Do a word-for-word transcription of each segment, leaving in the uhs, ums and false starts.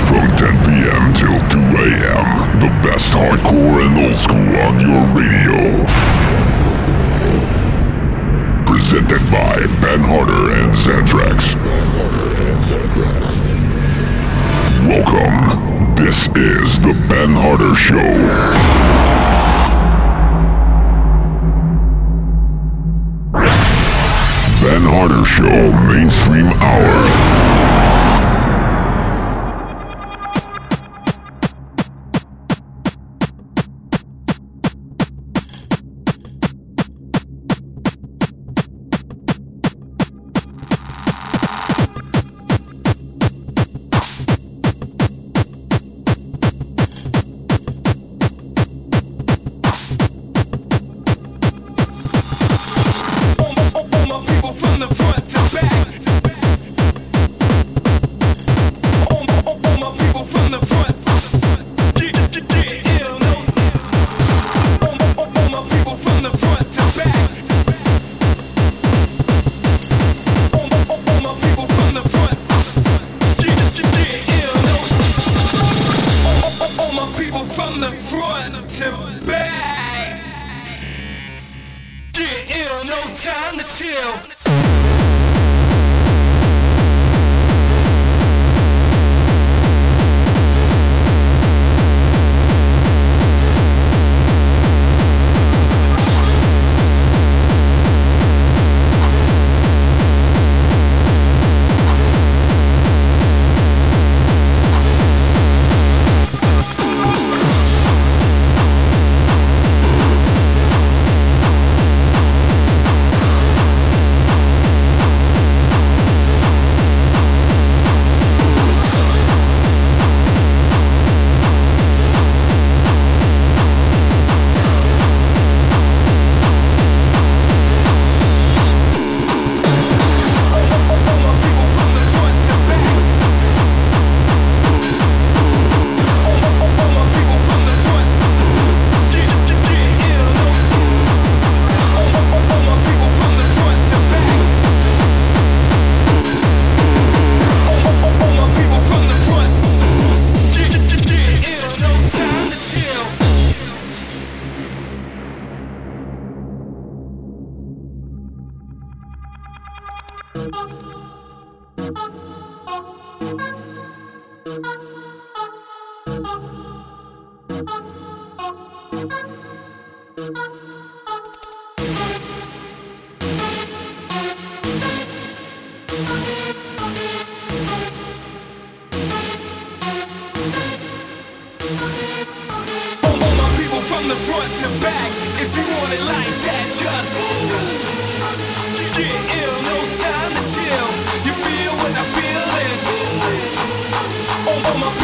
From ten p.m. till two a.m. The best hardcore and old school on your radio. Presented by Ben Harder and Xantrax. Welcome. This is the Ben Harder Show. Ben Harder Show Mainstream Hour. All my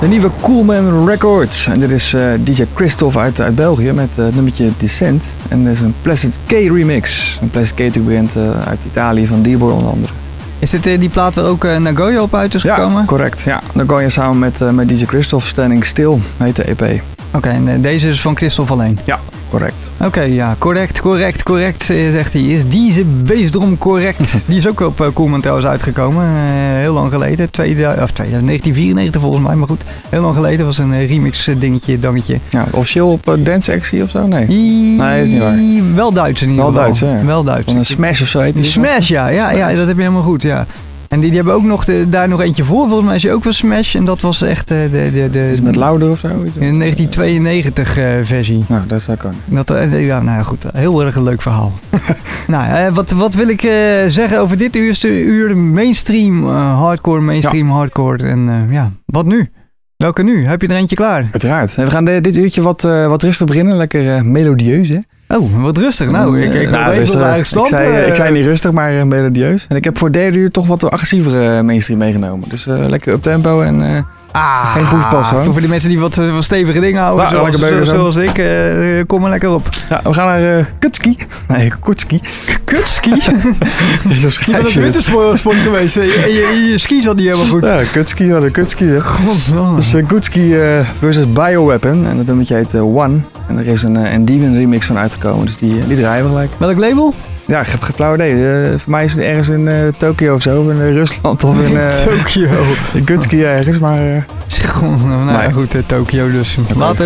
De nieuwe Coolman Records. En dit is uh, D J Christophe uit, uit België met uh, het nummertje Descent. En dit is een Placid K remix. Een Placid K bekend uh, uit Italië van D-Boy onder andere. Is dit uh, die plaat waar ook uh, Nagoya op uit is gekomen? Ja, correct. Ja. Nagoya samen met, uh, met D J Christophe, Standing Still heet de E P. Oké, okay, en uh, deze is van Christophe alleen? Ja, correct. Oké, okay, ja, correct, correct, correct, zegt hij. Is deze bassdrum correct? Die is ook op uh, Coolman trouwens uitgekomen. Uh, heel lang geleden. Tweede, of tweede, negentien vierennegentig volgens mij, maar goed. Heel lang geleden was een uh, remix dingetje, dangetje. Ja, officieel op uh, Dance Actie of zo? Nee. I- nee, is niet waar. Wel Duits in ieder geval. Wel Duits, hè? Wel Duits. Van een Smash of zo heet die. Smash, ja, ja, ja, dat heb je helemaal goed, ja. En die, die hebben ook nog de, daar nog eentje voor. Volgens mij is die ook van Smash. En dat was echt uh, de, de, de... Is het met Louder of zo? In negentien tweeënnegentig uh, versie. Nou, dat zou kunnen. Dat, uh, ja, nou ja, goed. Heel erg een leuk verhaal. nou, uh, wat, wat wil ik uh, zeggen over dit eerste uur? Mainstream uh, hardcore, mainstream ja. hardcore. En uh, ja, wat nu? Welke nu? Heb je er eentje klaar? Uiteraard. We gaan de, dit uurtje wat, uh, wat rustig beginnen. Lekker uh, melodieus, hè? Oh, wat rustig. Nou, ik, ik, nou, rustig. Eigenlijk stampen. Ik, zei, ik zei niet rustig, maar uh, melodieus. En ik heb voor het derde uur toch wat agressievere uh, mainstream meegenomen. Dus uh, lekker up tempo en uh, ah, geen poespas hoor. Voor, voor die mensen die wat, wat stevige dingen houden, nou, zoals, zoals, zoals ik, uh, kom maar lekker op. Ja, we gaan naar uh, Kutski. Nee, Kutski. Kutski? Zo schrijf je dat is wintersport geweest. Je, je, je ski zat niet helemaal goed. Ja, Kutski, wat een Kutski. Godverdomme. Dus uh, Kutski uh, versus Bioweapon. En dat nummertje heet uh, One. En er is een, uh, een Demon remix van uitgekomen. Dus die, die draaien we gelijk. Welk label? Ja, ik heb geen flauw idee. Uh, voor mij is het ergens in uh, Tokio of zo. In uh, Rusland of in... Uh, Tokio. In Kutski ergens, maar... Uh, God, nou ja, nee. goed, uh, Tokio dus. Okay. Later.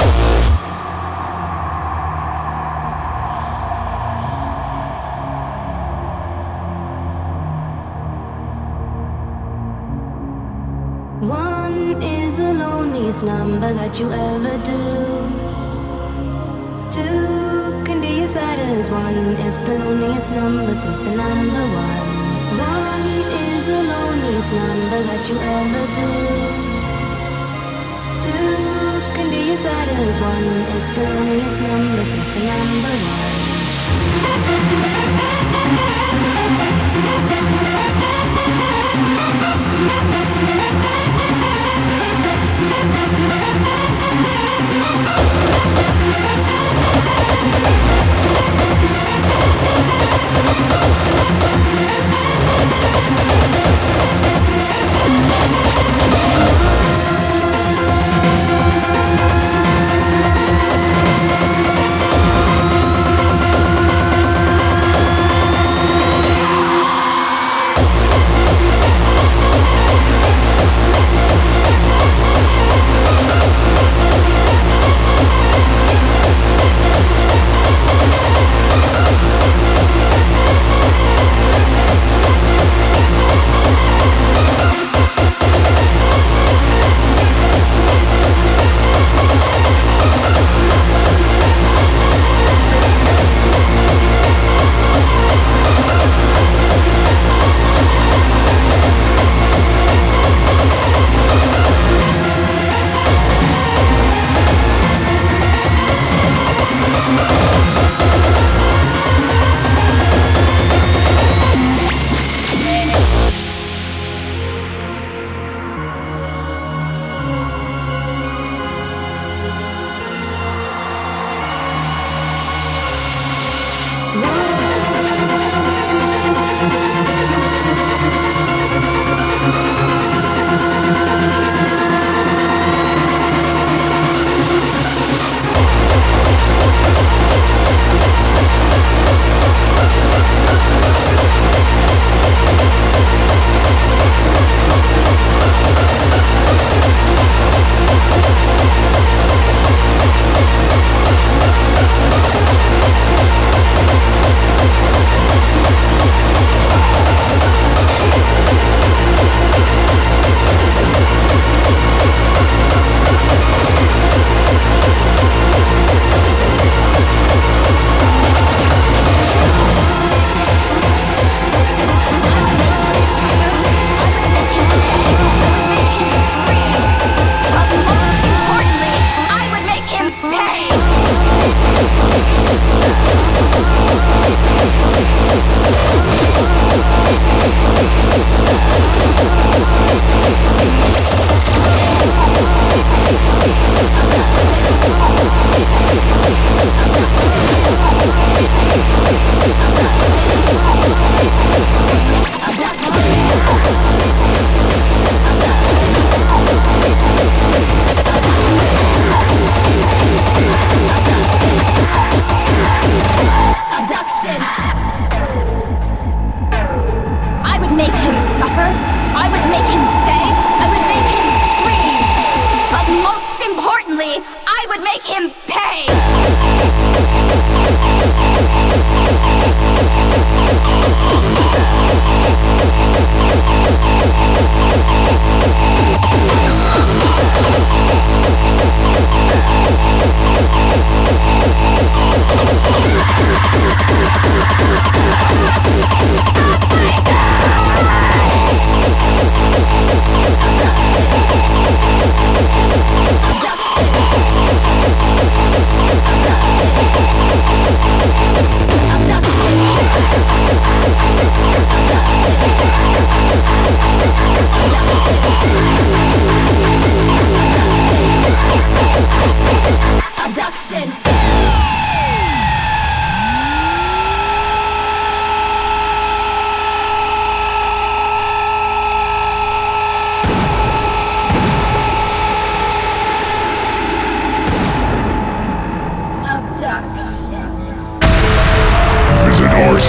One is the loneliest number that you ever do. Two can be as bad as one. It's the loneliest number since the number one. One is the loneliest number that you ever do. Two can be as bad as one. It's the loneliest number since the number one.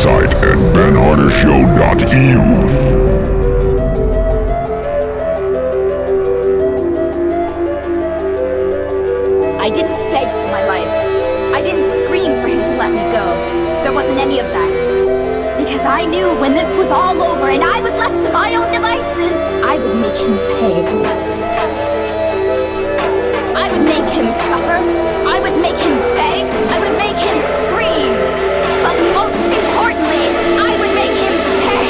website at ben harder show dot e u. I didn't beg for my life. I didn't scream for him to let me go. There wasn't any of that. Because I knew when this was all over and I was left to my own devices, I would make him pay. I would make him suffer. I would make him beg. I would make him scream. But most importantly, I would make him pay.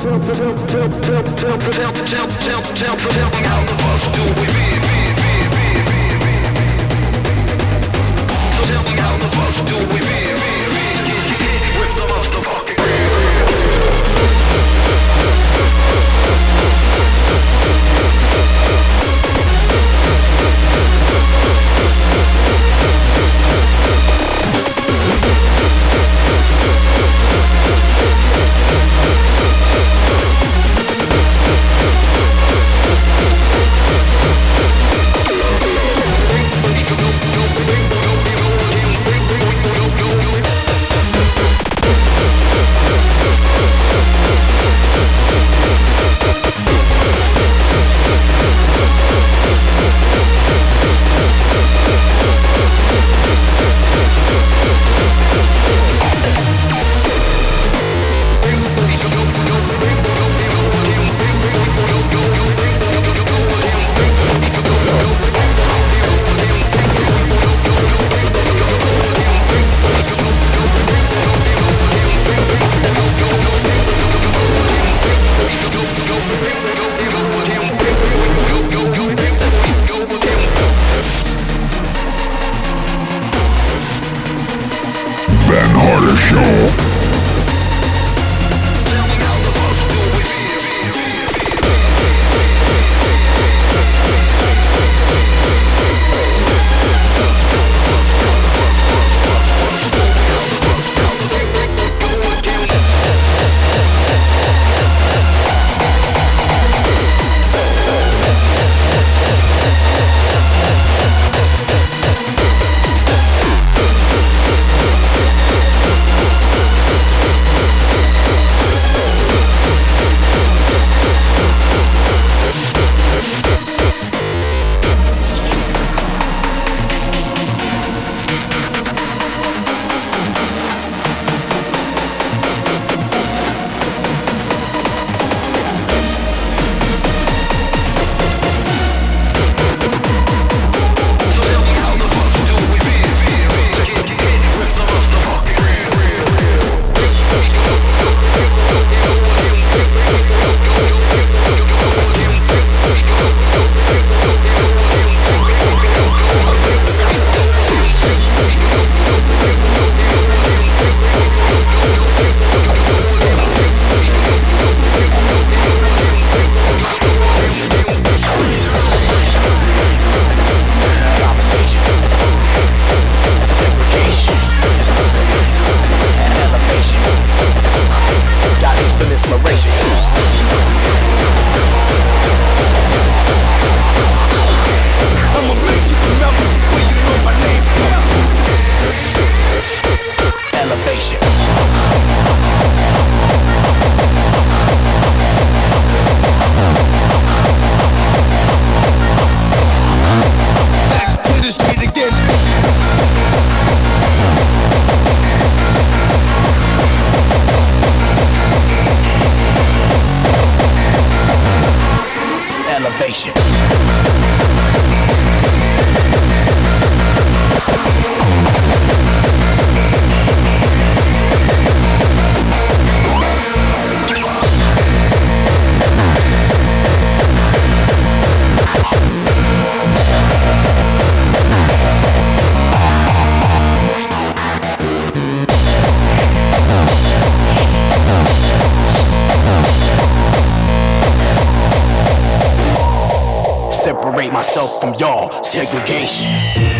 Separate myself from y'all, segregation.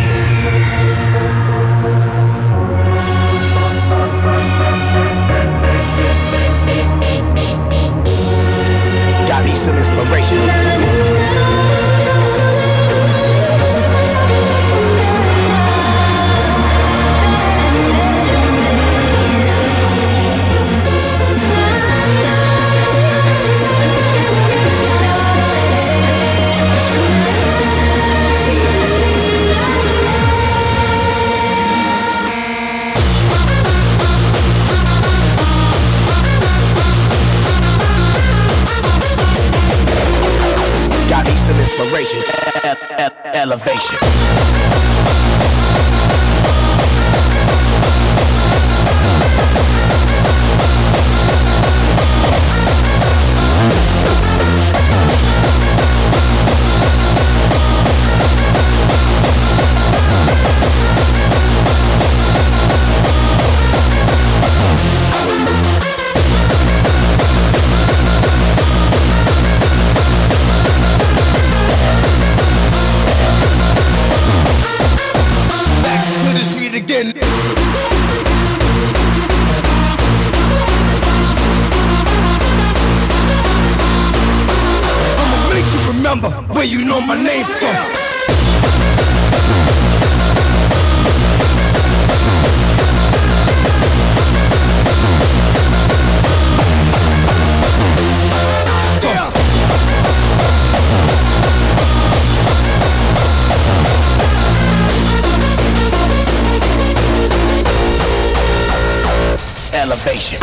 Got me some inspiration. Some inspiration, e- e- elevation. Where you know my name from? Elevation.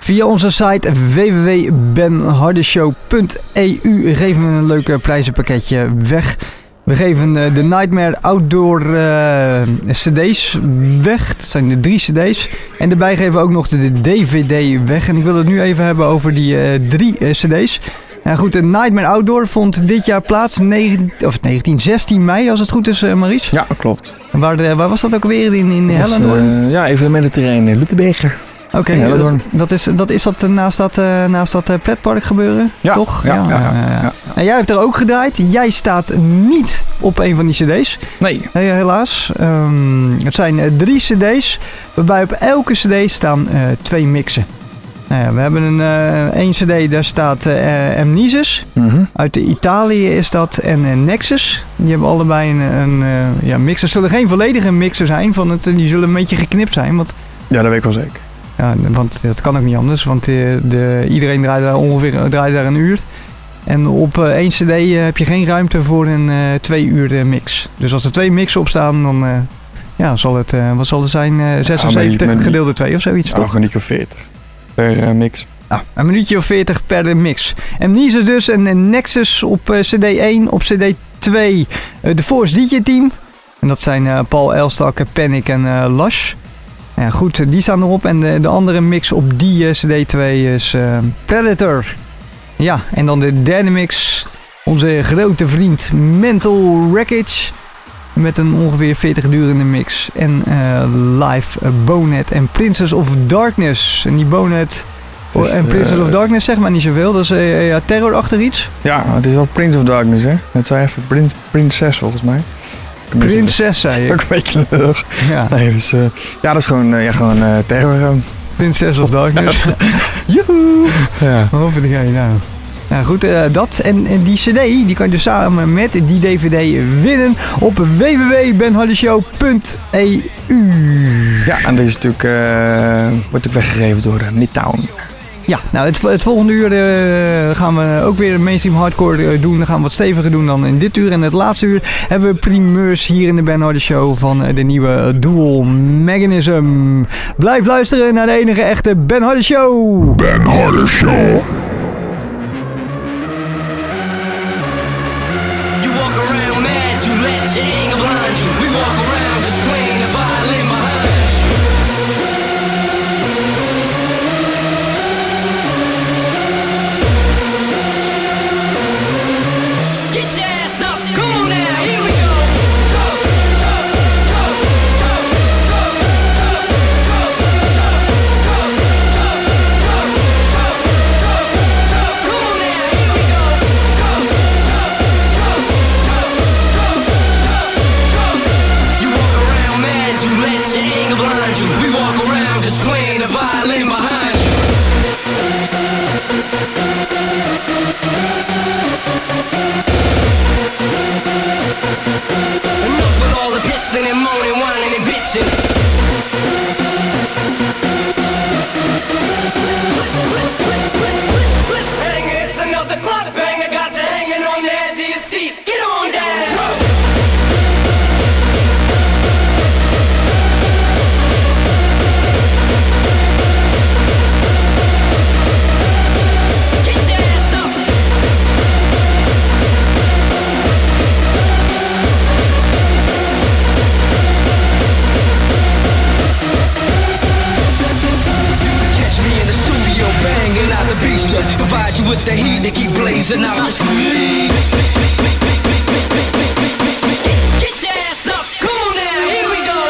Via onze site w w w punt ben harde show punt e u geven we een leuk prijzenpakketje weg. We geven de Nightmare Outdoor uh, cd's weg. Dat zijn de drie cd's. En daarbij geven we ook nog de D V D weg. En ik wil het nu even hebben over die uh, drie uh, cd's. Nou goed, de Nightmare Outdoor vond dit jaar plaats negentien, of negentien, zestien mei, als het goed is, uh, Maurice. Ja, klopt. Waar, de, waar was dat ook weer? In, in Hellendoorn? Uh, ja, evenemententerrein in Luttenbeger. Oké, okay, dat, dat, is, dat is dat naast dat, uh, naast dat uh, pretpark gebeuren, ja, toch? Ja, ja, ja, ja, ja, ja. En jij hebt er ook gedraaid. Jij staat niet op een van die cd's. Nee. Hey, helaas. Um, het zijn uh, drie cd's, waarbij op elke cd staan uh, twee mixen. Nou ja, we hebben een uh, één cd, daar staat uh, Amnesis. Mm-hmm. Uit de Italië is dat. En uh, Nexus. Die hebben allebei een, een uh, ja, mix. Er zullen geen volledige mixen zijn. Van het, die zullen een beetje geknipt zijn. Want ja, dat weet ik wel zeker. Ja, want dat kan ook niet anders, want de, de, iedereen draait daar ongeveer draait daar een uur. En op uh, één cd uh, heb je geen ruimte voor een uh, twee uur uh, mix. Dus als er twee mixen op staan, dan uh, ja, zal het, uh, wat zal het zijn, uh, zesenzeventig ja, gedeeld door twee of zoiets, toch? een minuutje of veertig per uh, mix. Nou, een minuutje of veertig per mix. Amnesis dus, en, en Nexus op uh, cd één, op cd twee uh, de Force D J Team. En dat zijn uh, Paul Elstak, Panic en uh, Lush. Ja, goed, die staan erop. En de, de andere mix op die uh, cd twee is uh, Predator. Ja, en dan de derde mix. Onze grote vriend Mental Wreckage. Met een ongeveer veertig durende mix. En uh, live uh, Bonet en Princess of Darkness. En die Bonet dus, en Princess uh, of Darkness zeg maar niet zoveel. Dat is uh, ja, terrorachtig iets. Ja, het is wel Prince of Darkness, hè. Het zei even Prin- Prinses volgens mij. Prinses, zei je. Ook een beetje lullig. Ja. Nee, dus, uh, ja, dat is gewoon, uh, ja, gewoon uh, terror. Gewoon. Princess of Darkness. Joehoe! Ja. Wat vind jij nou? Nou goed, uh, dat. En, en die cd, die kan je dus samen met die D V D winnen op w w w punt ben harde show punt e u. Ja, en deze is natuurlijk, uh, wordt ook weggegeven door uh, Midtown. Ja, nou het, het volgende uur uh, gaan we ook weer mainstream hardcore uh, doen. Dan gaan we wat steviger doen dan in dit uur. En het laatste uur hebben we primeurs hier in de Ben Harder Show van uh, de nieuwe Dual Mechanism. Blijf luisteren naar de enige echte Ben Harder Show. Ben Harder Show. You walk around mad, you let your anger blind you. We walk around just playing the violin behind. Provide you with the heat to keep blazing out the street. Get your ass up, come on now, here we go.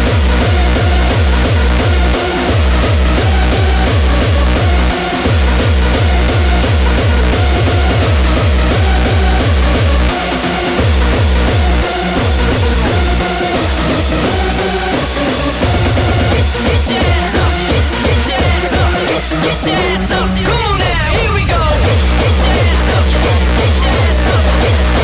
Get your ass up, get your ass up, get your ass up, come on now. Here we go. Get your ass up, get your ass up.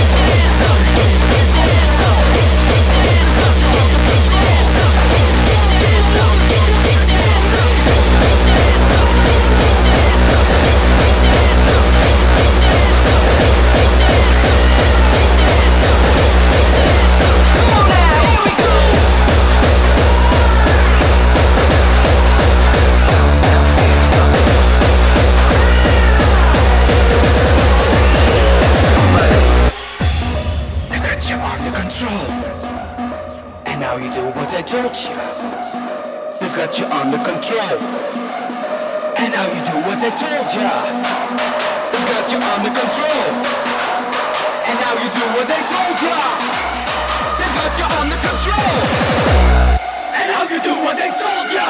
got you under control. And now you do what they told ya. They got you under control. And now you do what they told ya. They got you under control. And now you do what they told ya.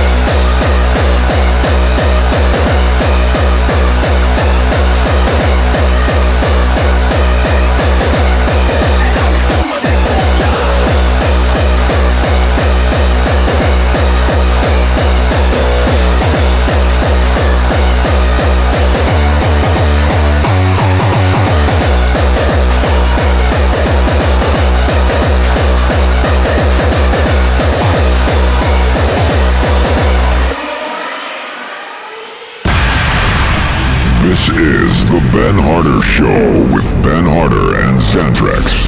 This is the Ben Harder Show with Ben Harder and Xantrex.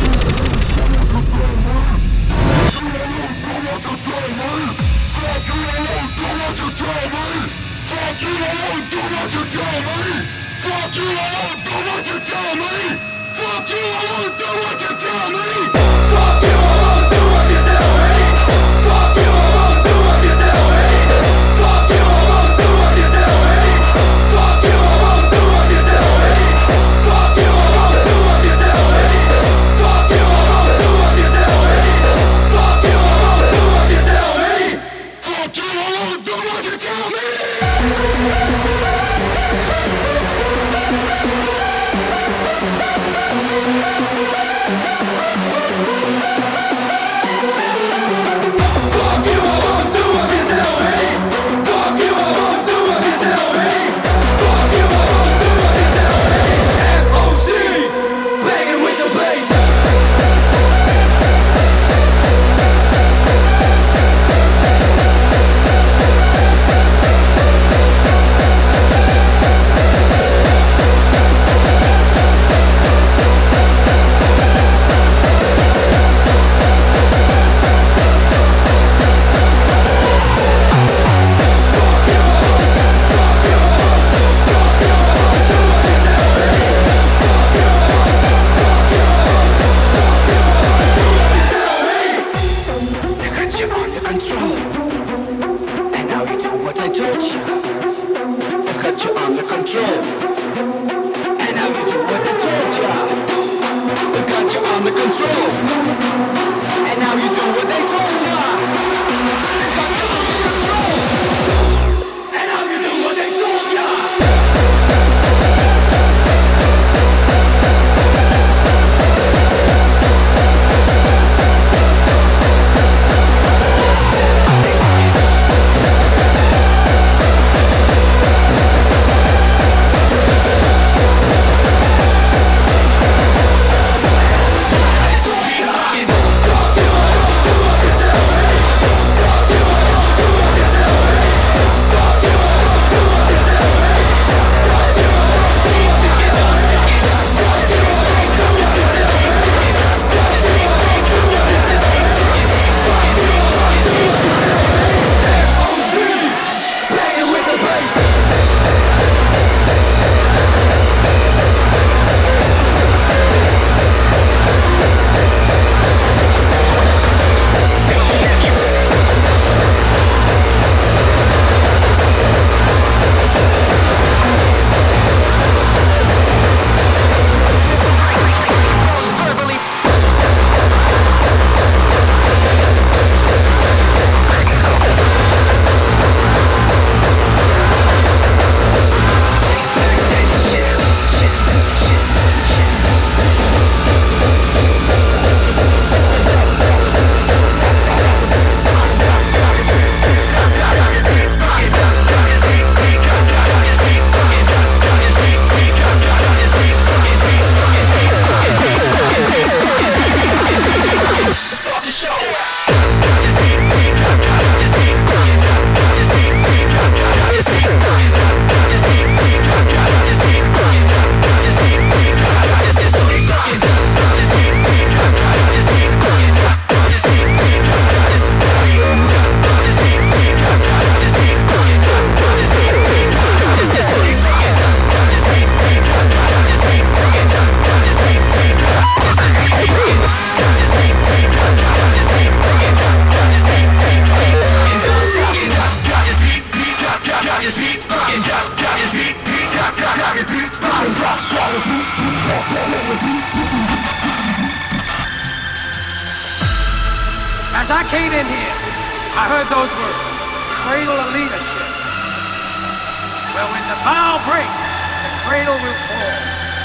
As I came in here, I heard those words, cradle of leadership. Well, when the bow breaks, the cradle will fall.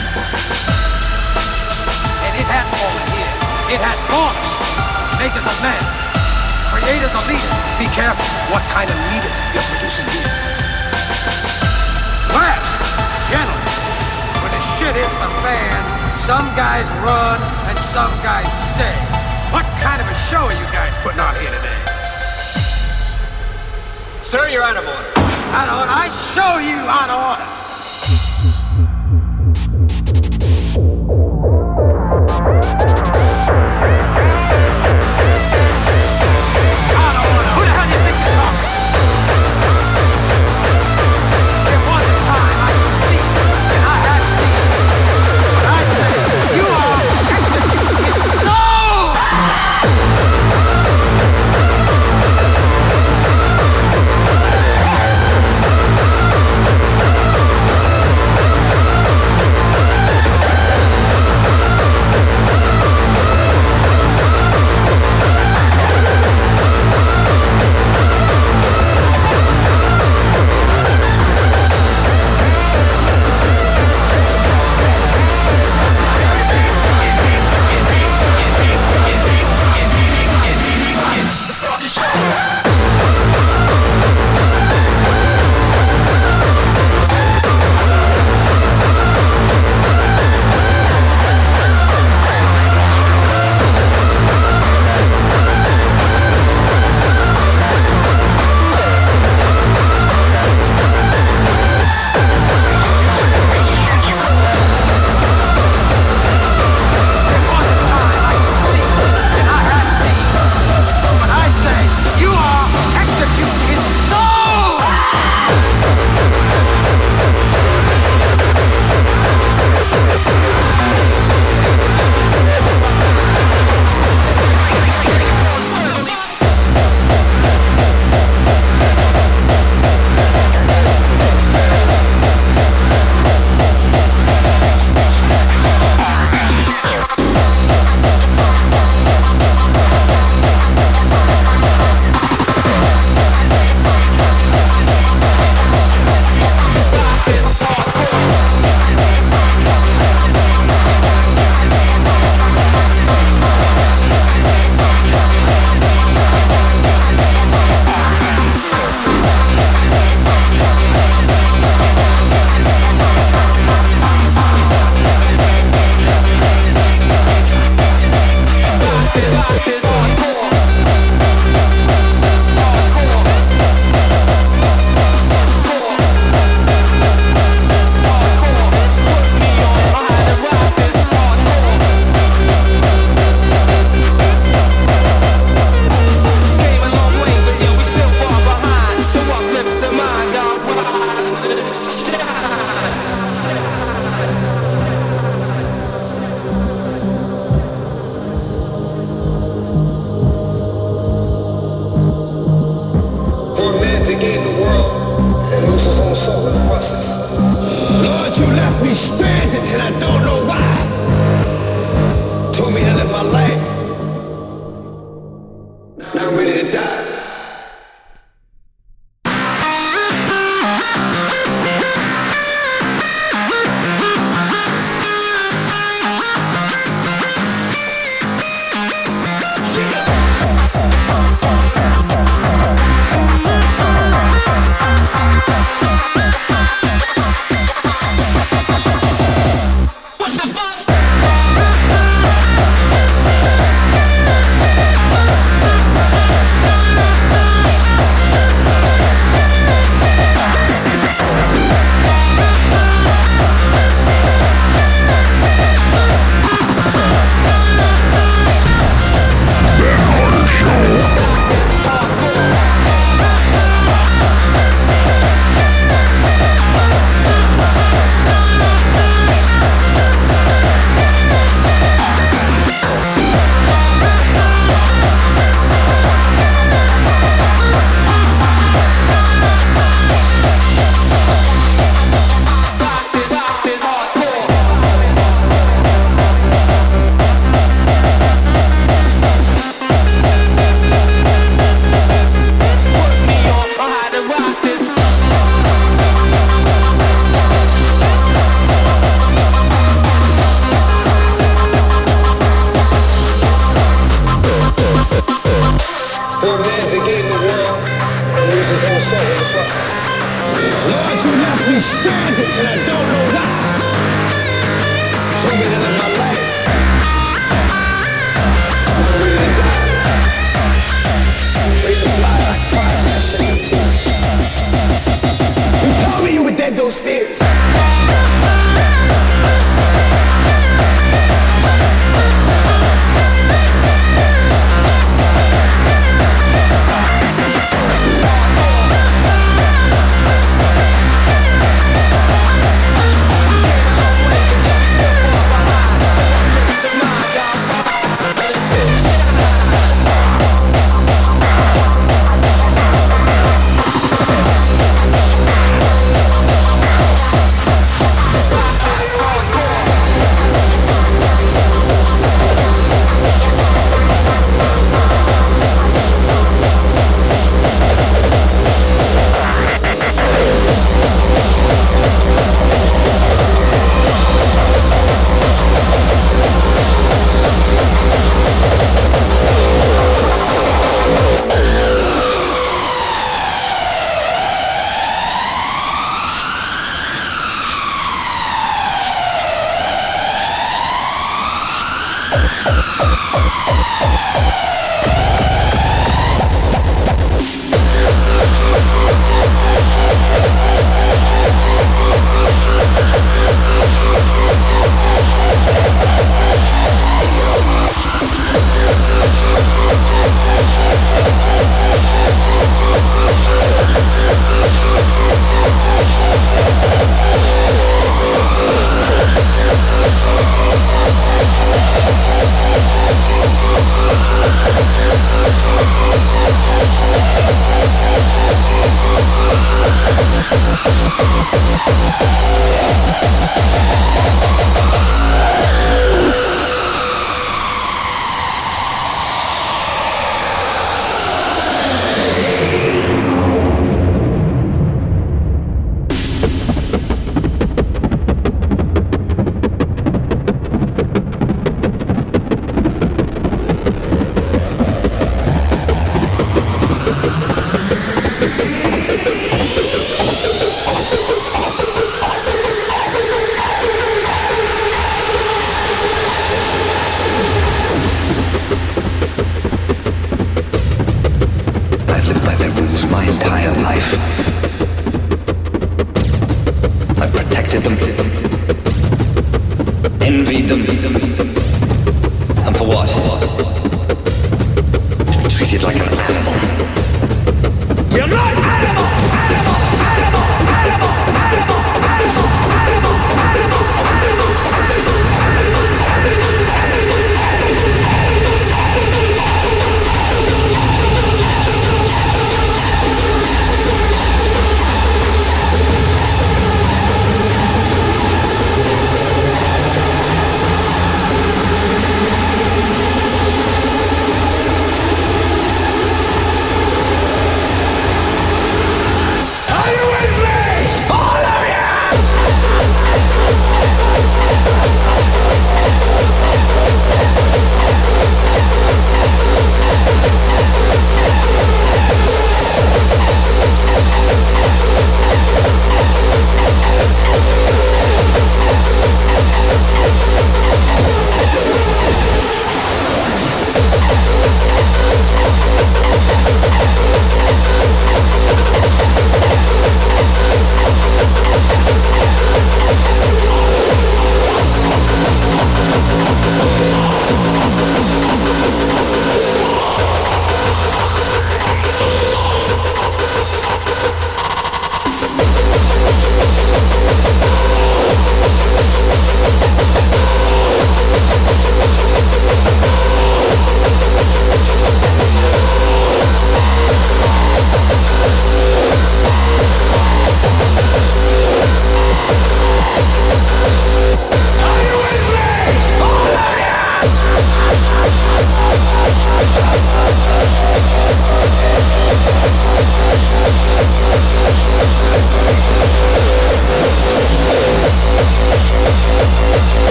And it has fallen here. It has fallen. Makers of men, creators of leaders, be careful what kind of leaders you're producing here. Well, gentlemen, when the shit hits the fan, some guys run and some guys stay. What kind of a show are you guys putting on here today? Sir, you're out of order. Out of order? I show you out of order. Out of order. Who the hell do you think you're talking to? There was a time I could see, and I have seen. But I say, you are executed. No!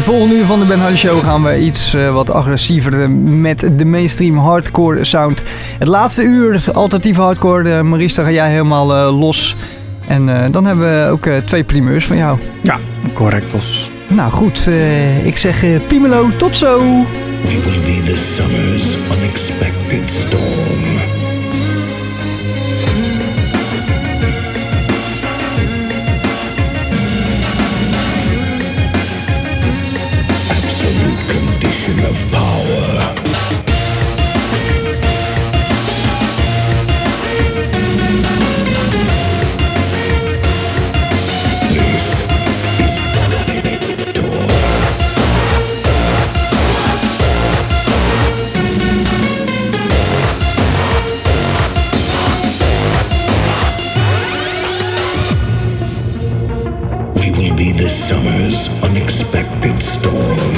volgende uur van de Ben Hardy Show gaan we iets uh, wat agressiever met de mainstream hardcore sound. Het laatste uur, alternatieve hardcore. Uh, Maurice, daar ga jij helemaal uh, los. En uh, dan hebben we ook uh, twee primeurs van jou. Ja, correctos. Nou goed, uh, ik zeg uh, Piemelo, tot zo! We will be the summer's unexpected storm. Absolute condition of power. The summer's unexpected storm.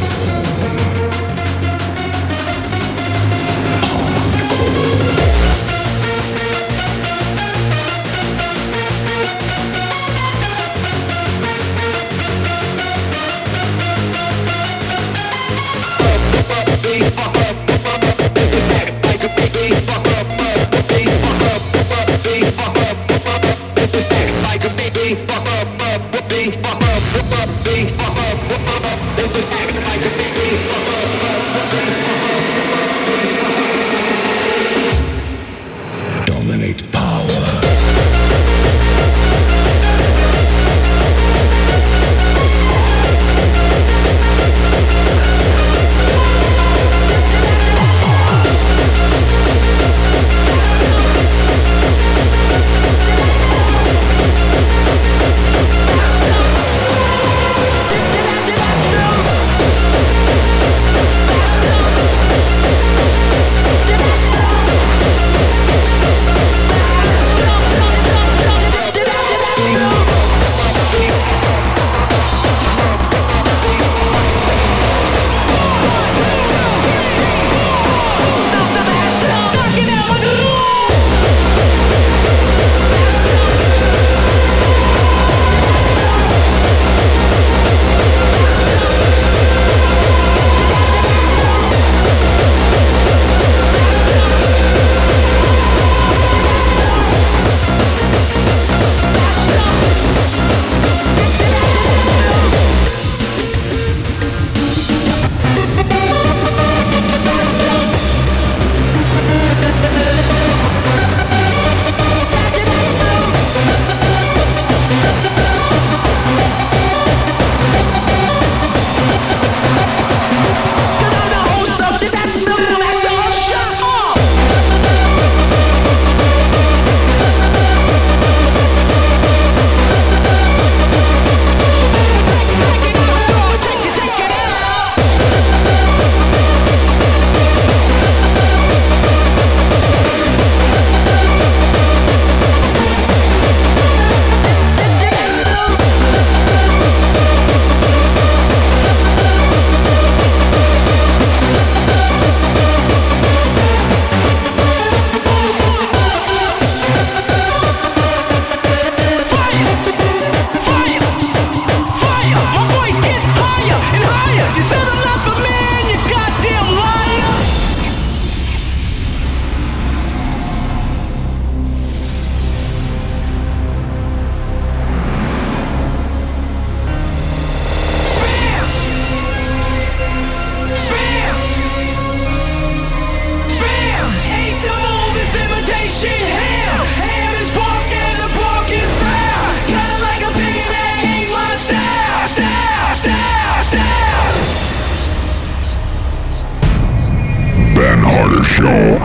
Dominate power. Ben Hardy Show.